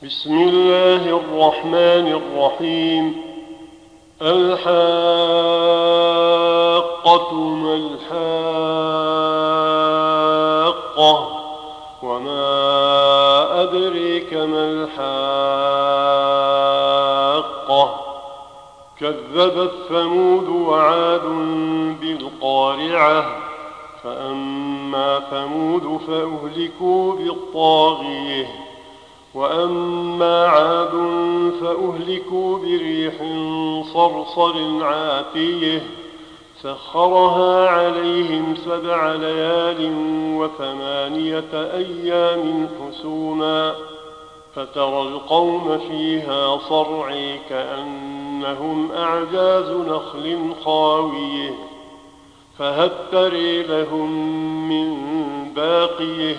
بسم الله الرحمن الرحيم. الحاقة ما الحاقة وما أدريك ما الحاقة. كذبت ثمود وعاد بالقارعة. فأما ثمود فأهلكوا بالطاغية، وأما عاد فأهلكوا بريح صرصر عاتية سخرها عليهم 7 ليال و8 أيام حسوما، فترى القوم فيها صرعي كأنهم أعجاز نخل خاوية، فهل تري لهم من باقية.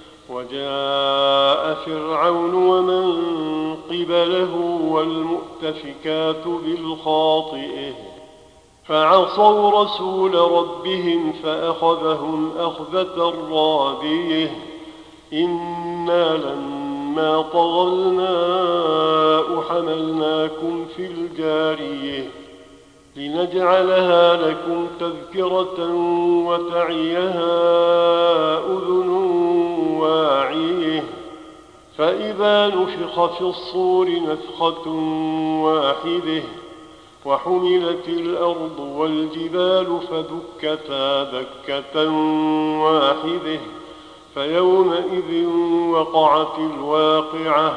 وجاء فرعون ومن قبله والمؤتفكات بالخاطئة، فعصوا رسول ربهم فأخذهم أخذة رابية. إنا لما طغى الماء حملناكم في الجارية لنجعلها لكم تذكرة وتعيها أذن واعية. فإذا نفخ في الصور نفخة واحدة وحملت الأرض والجبال فدكتا دكة واحدة، فيومئذ وقعت الواقعة،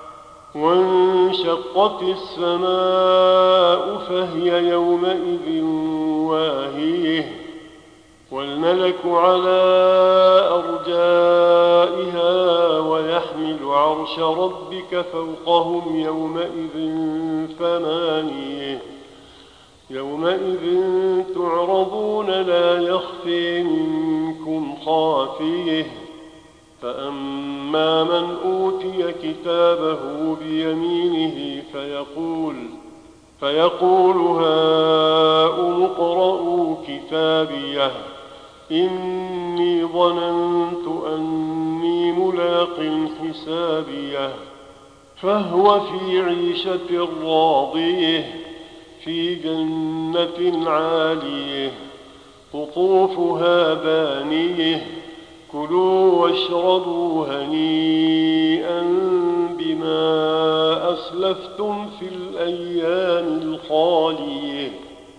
وانشقت السماء فهي يومئذ واهية، والملك على أرجائها ويحمل عرش ربك فوقهم يومئذ 8. يومئذ تعرضون لا يخفي منكم خافية. فأما من أوتي كتابه بيمينه فيقول هاؤم اقرءوا كتابيه إني ظننت أني ملاق حسابيه. فهو في عيشة راضية في جنة عالية قطوفها دانية. كلوا واشربوا هنيئا بما أسلفتم في الأيام الخالية.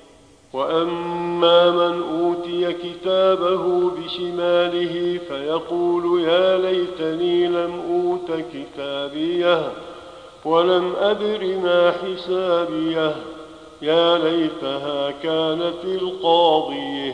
وأما من أوتي كتابه بشماله فيقول يا ليتني لم أوت كتابيه ولم أدر ما حسابيه، يا ليتها كانت القاضية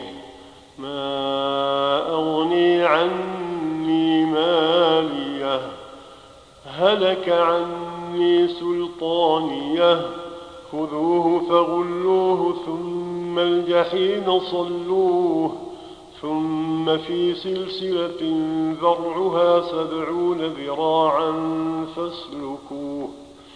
ما أغني عني ماليه، هلك عني سلطانيه. خذوه فغلوه ثم الجحيم صلوه، ثم في سلسلة ذرعها 70 ذراعا فاسلكوه.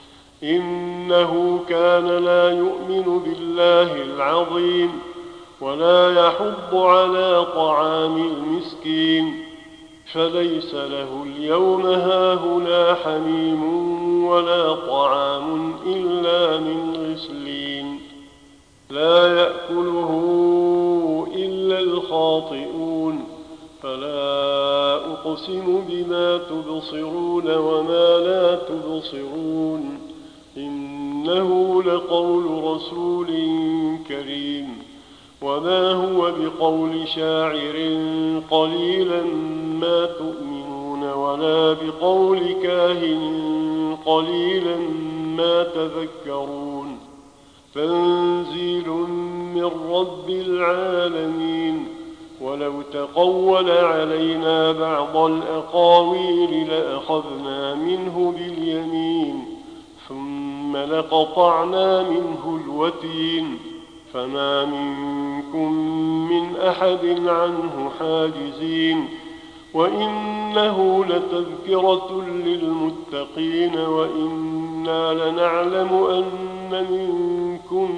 إنه كان لا يؤمن بالله العظيم ولا يحض على طعام المسكين، فليس له اليوم هاهنا حميم ولا طعام إلا من غسلين لا يأكله إلا الخاطئون. فلا أقسم بما تبصرون وما لا تبصرون، إنه لقول رسول كريم، وما هو بقول شاعر قليلا ما تؤمنون ولا بقول كاهن قليلا ما تذكرون. تنزيل من رب العالمين. ولو تقول علينا بعض الأقاويل لأخذنا منه باليمين ثم لقطعنا منه الوتين، فما منكم من أحد عنه حاجزين. وإنه لتذكرة للمتقين وإنا لنعلم أن منكم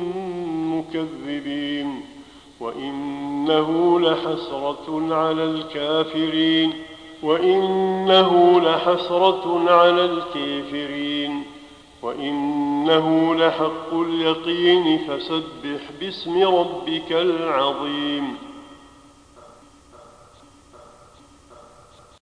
مكذبين، وإنه لحسرة على الكافرين وإنه لحسرة على الكافرين وإنه لحق اليقين فسبح باسم ربك العظيم